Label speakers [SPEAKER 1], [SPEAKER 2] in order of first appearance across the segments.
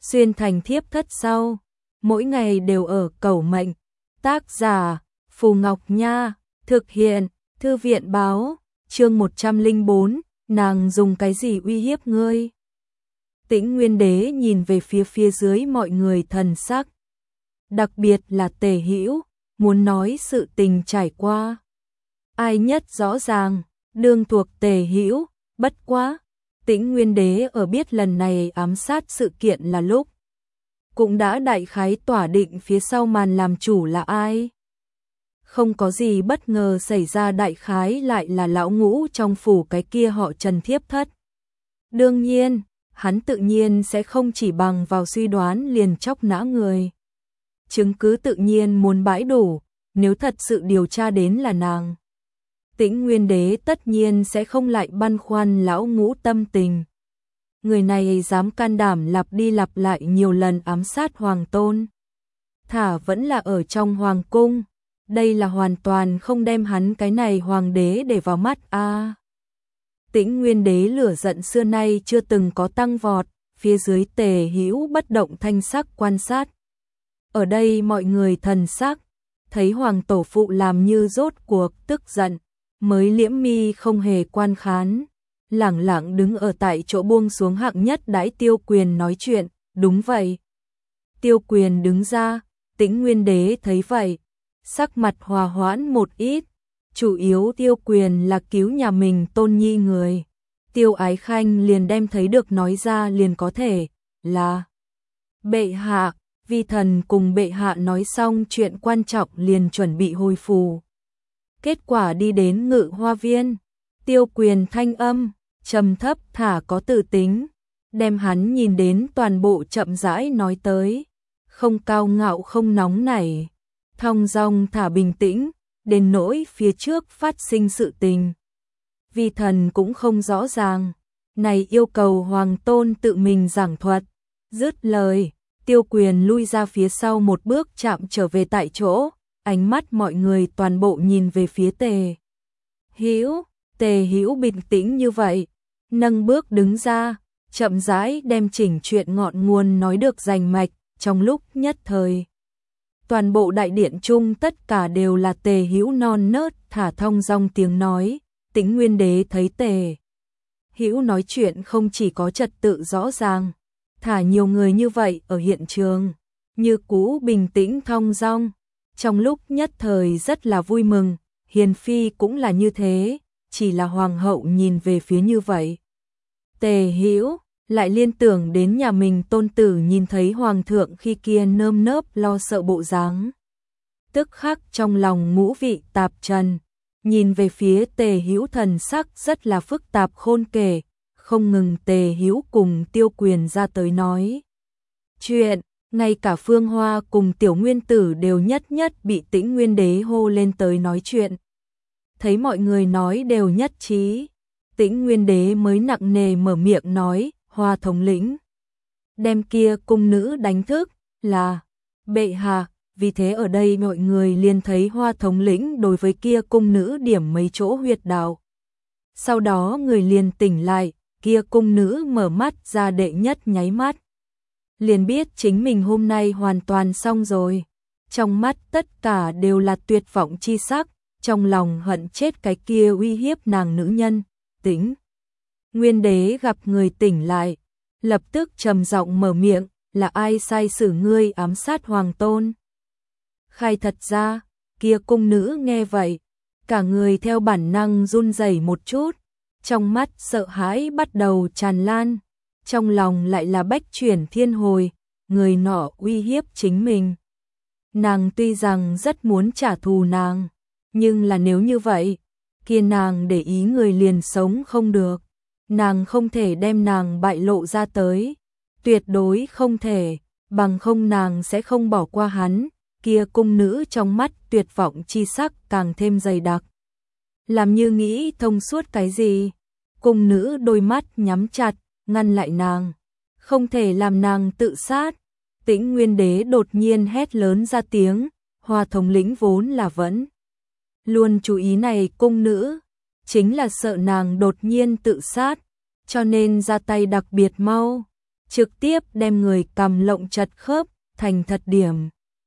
[SPEAKER 1] xuyên thành thiếp thất sau, mỗi ngày đều ở cầu mệnh. Tác giả Phù Ngọc Nha, thực hiện Thư viện báo, chương 104, nàng dùng cái gì uy hiếp ngươi? Tĩnh Nguyên Đế nhìn về phía dưới mọi người thần sắc, đặc biệt là Tề Hữu, muốn nói sự tình trải qua. Ai nhất rõ ràng, đương thuộc Tề Hữu, bất quá, Tĩnh Nguyên Đế ở biết lần này ám sát sự kiện là lúc, cũng đã đại khái tỏa định phía sau màn làm chủ là ai. Không có gì bất ngờ xảy ra, đại khái lại là lão ngũ trong phủ cái kia họ Trần thiếp thất. Đương nhiên, hắn tự nhiên sẽ không chỉ bằng vào suy đoán liền chóc nã người. Chứng cứ tự nhiên muốn bãi đủ, nếu thật sự điều tra đến là nàng, Tĩnh Nguyên Đế tất nhiên sẽ không lại băn khoăn lão ngũ tâm tình. Người này dám can đảm lặp đi lặp lại nhiều lần ám sát hoàng tôn. Thả vẫn là ở trong hoàng cung, đây là hoàn toàn không đem hắn cái này hoàng đế để vào mắt a. Tĩnh Nguyên Đế lửa giận xưa nay chưa từng có tăng vọt, phía dưới Tề Hữu bất động thanh sắc quan sát. Ở đây mọi người thần sắc, thấy hoàng tổ phụ làm như rốt cuộc tức giận, mới liễm mi không hề quan khán, lẳng lặng đứng ở tại chỗ buông xuống hạng nhất đãi Tiêu Quyền nói chuyện. Đúng vậy. Tiêu Quyền đứng ra, Tĩnh Nguyên Đế thấy vậy, sắc mặt hòa hoãn một ít, chủ yếu Tiêu Quyền là cứu nhà mình tôn nhi người. Tiêu Ái Khanh liền đem thấy được nói ra liền có thể là bệ hạ. Vi thần cùng bệ hạ nói xong chuyện quan trọng liền chuẩn bị hồi phù. Kết quả đi đến Ngự Hoa Viên, Tiêu Quyền thanh âm trầm thấp thả có tự tính, đem hắn nhìn đến toàn bộ chậm rãi nói tới, không cao ngạo không nóng nảy, thong dong thả bình tĩnh, đến nỗi phía trước phát sinh sự tình. Vi thần cũng không rõ ràng, này yêu cầu hoàng tôn tự mình giảng thuật. Dứt lời, Tiêu Quyền lui ra phía sau một bước chạm trở về tại chỗ, ánh mắt mọi người toàn bộ nhìn về phía Tề Hữu. Tề Hữu bình tĩnh như vậy, nâng bước đứng ra, chậm rãi đem chỉnh chuyện ngọn nguồn nói được rành mạch. Trong lúc nhất thời, toàn bộ đại điện chung tất cả đều là Tề Hữu non nớt thả thong dong tiếng nói. Tĩnh Nguyên Đế thấy Tề Hữu nói chuyện không chỉ có trật tự rõ ràng, thả nhiều người như vậy ở hiện trường, như cũ bình tĩnh thong dong, trong lúc nhất thời rất là vui mừng. Hiền phi cũng là như thế, chỉ là hoàng hậu nhìn về phía như vậy, Tề Hữu lại liên tưởng đến nhà mình tôn tử nhìn thấy hoàng thượng khi kia nơm nớp lo sợ bộ dáng, tức khắc trong lòng ngũ vị tạp trần, nhìn về phía Tề Hữu thần sắc rất là phức tạp khôn kể. Không ngừng Tề Hữu cùng Tiêu Quyền ra tới nói chuyện, ngay cả Phương Hoa cùng Tiểu Nguyên Tử đều nhất nhất bị Tĩnh Nguyên Đế hô lên tới nói chuyện. Thấy mọi người nói đều nhất trí, Tĩnh Nguyên Đế mới nặng nề mở miệng nói, Hoa thống lĩnh đem kia cung nữ đánh thức là bệ hạ. Vì thế ở đây mọi người liền thấy Hoa thống lĩnh đối với kia cung nữ điểm mấy chỗ huyệt đạo. Sau đó người liền tỉnh lại, kia cung nữ mở mắt ra đệ nhất nháy mắt, liền biết chính mình hôm nay hoàn toàn xong rồi. Trong mắt tất cả đều là tuyệt vọng chi sắc, trong lòng hận chết cái kia uy hiếp nàng nữ nhân. Tĩnh Nguyên Đế gặp người tỉnh lại, lập tức trầm giọng mở miệng, là ai sai xử ngươi ám sát hoàng tôn? Khai thật ra, kia cung nữ nghe vậy, cả người theo bản năng run rẩy một chút, trong mắt sợ hãi bắt đầu tràn lan, trong lòng lại là bách chuyển thiên hồi, người nọ uy hiếp chính mình. Nàng tuy rằng rất muốn trả thù nàng, nhưng là nếu như vậy, kia nàng để ý người liền sống không được, nàng không thể đem nàng bại lộ ra tới, tuyệt đối không thể, bằng không nàng sẽ không bỏ qua hắn. Kia cung nữ trong mắt tuyệt vọng chi sắc càng thêm dày đặc, làm như nghĩ thông suốt cái gì. Cung nữ đôi mắt nhắm chặt, ngăn lại nàng, không thể làm nàng tự sát. Tĩnh Nguyên Đế đột nhiên hét lớn ra tiếng, Hoa thống lĩnh vốn là vẫn luôn chú ý này cung nữ, chính là sợ nàng đột nhiên tự sát, cho nên ra tay đặc biệt mau. trực tiếp đem người cầm lộng chật khớp, thành thật điểm.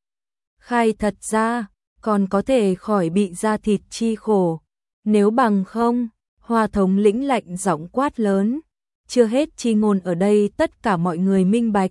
[SPEAKER 1] Khai thật ra, còn có thể khỏi bị da thịt chi khổ. Nếu bằng không, Hoa thống lĩnh lạnh giọng quát lớn. Chưa hết chi ngôn ở đây tất cả mọi người minh bạch.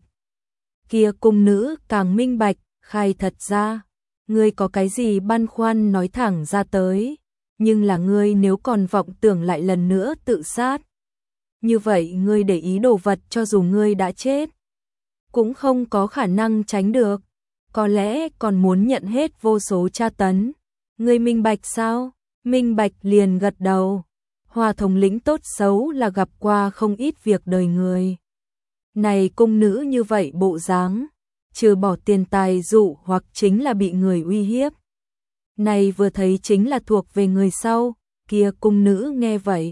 [SPEAKER 1] Kia cung nữ càng minh bạch, khai thật ra. Ngươi có cái gì băn khoăn nói thẳng ra tới. Nhưng là ngươi nếu còn vọng tưởng lại lần nữa tự sát. Như vậy ngươi để ý đồ vật cho dù ngươi đã chết. Cũng không có khả năng tránh được. Có lẽ còn muốn nhận hết vô số tra tấn. Ngươi minh bạch sao? Minh bạch liền gật đầu. Hoa thống lĩnh tốt xấu là gặp qua không ít việc đời người. Này cung nữ như vậy bộ dáng, trừ bỏ tiền tài dụ hoặc chính là bị người uy hiếp. Này vừa thấy chính là thuộc về người sau, kia cung nữ nghe vậy.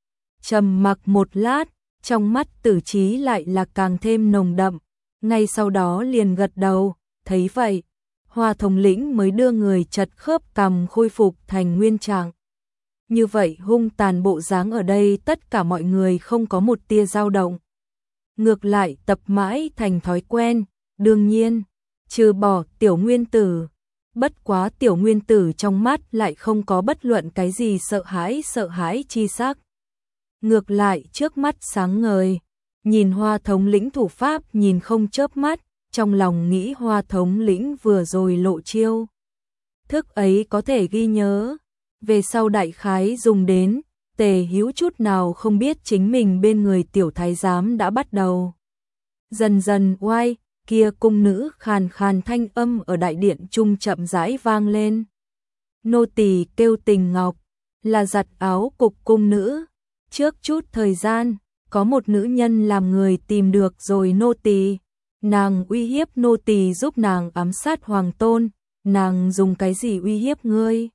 [SPEAKER 1] Trầm mặc một lát, trong mắt Tử Chí lại là càng thêm nồng đậm, ngay sau đó liền gật đầu, thấy vậy. Hoa thống lĩnh mới đưa người chật khớp cằm khôi phục thành nguyên trạng. Như vậy hung tàn bộ dáng ở đây tất cả mọi người không có một tia dao động. Ngược lại tập mãi thành thói quen, đương nhiên, trừ bỏ tiểu nguyên tử. Bất quá tiểu nguyên tử trong mắt lại không có bất luận cái gì sợ hãi chi sắc. Ngược lại trước mắt sáng ngời, nhìn Hoa thống lĩnh thủ pháp nhìn không chớp mắt, trong lòng nghĩ Hoa thống lĩnh vừa rồi lộ chiêu. Thức ấy có thể ghi nhớ. Về sau đại khái dùng đến, Tề Hữu chút nào không biết chính mình bên người tiểu thái giám đã bắt đầu. Dần dần oai, kia cung nữ khàn khàn thanh âm ở đại điện trung chậm rãi vang lên. Nô tỳ kêu Tình Ngọc, là giặt áo cục cung nữ. Trước chút thời gian, có một nữ nhân làm người tìm được rồi nô tỳ. Nàng uy hiếp nô tỳ giúp nàng ám sát hoàng tôn, nàng dùng cái gì uy hiếp ngươi?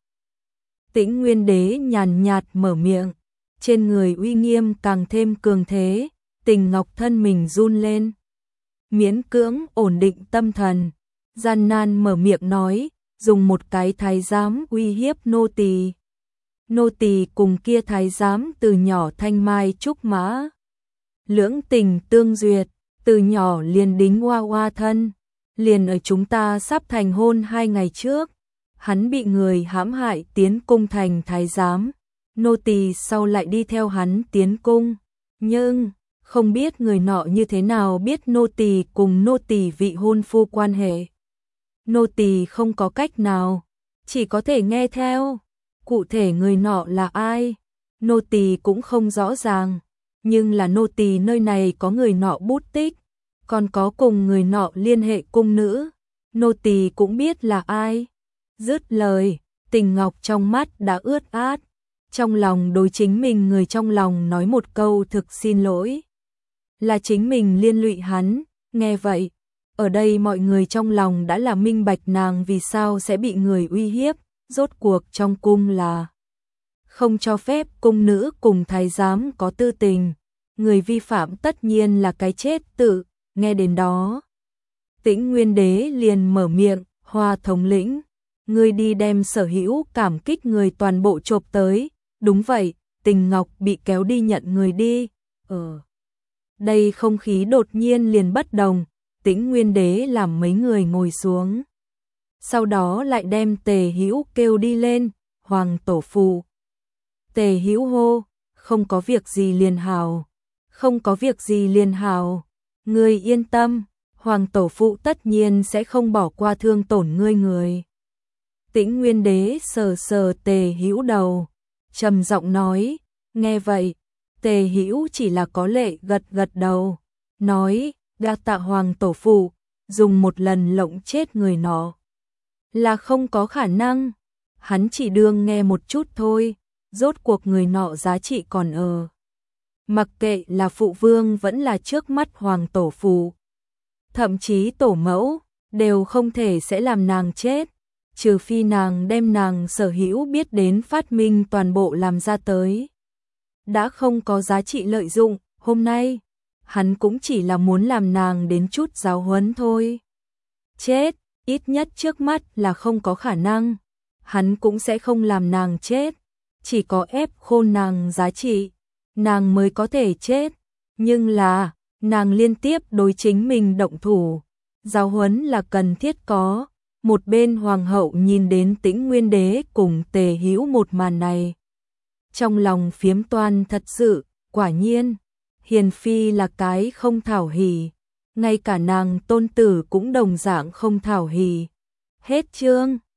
[SPEAKER 1] Tĩnh Nguyên Đế nhàn nhạt mở miệng, trên người uy nghiêm càng thêm cường thế, Tình Ngọc thân mình run lên. Miễn cưỡng ổn định tâm thần, gian nan mở miệng nói, dùng một cái thái giám uy hiếp nô tỳ. Nô tỳ cùng kia thái giám từ nhỏ thanh mai trúc mã. Lưỡng tình tương duyệt, từ nhỏ liền đính hoa hoa thân, liền ở chúng ta sắp thành hôn 2 ngày trước. Hắn bị người hãm hại tiến cung thành thái giám, nô tỳ sau lại đi theo hắn tiến cung, nhưng không biết người nọ như thế nào biết nô tỳ cùng nô tỳ vị hôn phu quan hệ. Nô tỳ không có cách nào, chỉ có thể nghe theo. Cụ thể người nọ là ai, nô tỳ cũng không rõ ràng, nhưng là nô tỳ nơi này có người nọ bút tích, còn có cùng người nọ liên hệ cung nữ, nô tỳ cũng biết là ai. Dứt lời, Tình Ngọc trong mắt đã ướt át, trong lòng đối chính mình người trong lòng nói một câu thực xin lỗi. Là chính mình liên lụy hắn, nghe vậy, ở đây mọi người trong lòng đã là minh bạch nàng vì sao sẽ bị người uy hiếp, rốt cuộc trong cung là không cho phép cung nữ cùng thái giám có tư tình, người vi phạm tất nhiên là cái chết tự, nghe đến đó. Tĩnh Nguyên Đế liền mở miệng, Hoa thống lĩnh. Ngươi đi đem sở hữu cảm kích người toàn bộ chộp tới. Đúng vậy, Tình Ngọc bị kéo đi nhận người đi. Đây không khí đột nhiên liền bất đồng. Tĩnh Nguyên Đế làm mấy người ngồi xuống. Sau đó lại đem Tề Hữu kêu đi lên. Hoàng tổ phụ. Tề Hữu hô. Không có việc gì liền hào. Không có việc gì liền hào. Ngươi yên tâm. Hoàng tổ phụ tất nhiên sẽ không bỏ qua thương tổn ngươi người. Tĩnh Nguyên Đế sờ sờ Tề Hữu đầu, trầm giọng nói, nghe vậy, Tề Hữu chỉ là có lệ gật gật đầu, nói, đa tạ hoàng tổ phụ, dùng một lần lộng chết người nọ. Là không có khả năng, hắn chỉ đương nghe một chút thôi, rốt cuộc người nọ giá trị còn ở. Mặc kệ là phụ vương vẫn là trước mắt hoàng tổ phụ, thậm chí tổ mẫu, đều không thể sẽ làm nàng chết. Trừ phi nàng đem nàng sở hữu biết đến phát minh toàn bộ làm ra tới. Đã không có giá trị lợi dụng, hôm nay, hắn cũng chỉ là muốn làm nàng đến chút giáo huấn thôi. Chết, ít nhất trước mắt là không có khả năng. Hắn cũng sẽ không làm nàng chết. Chỉ có ép khôn nàng giá trị, nàng mới có thể chết. Nhưng là, nàng liên tiếp đối chính mình động thủ, giáo huấn là cần thiết có. Một bên hoàng hậu nhìn đến Tĩnh Nguyên đế cùng Tề Hữu một màn này, trong lòng phiếm toan thật sự, quả nhiên, hiền phi là cái không thảo hỉ, ngay cả nàng tôn tử cũng đồng dạng không thảo hỉ. Hết chương.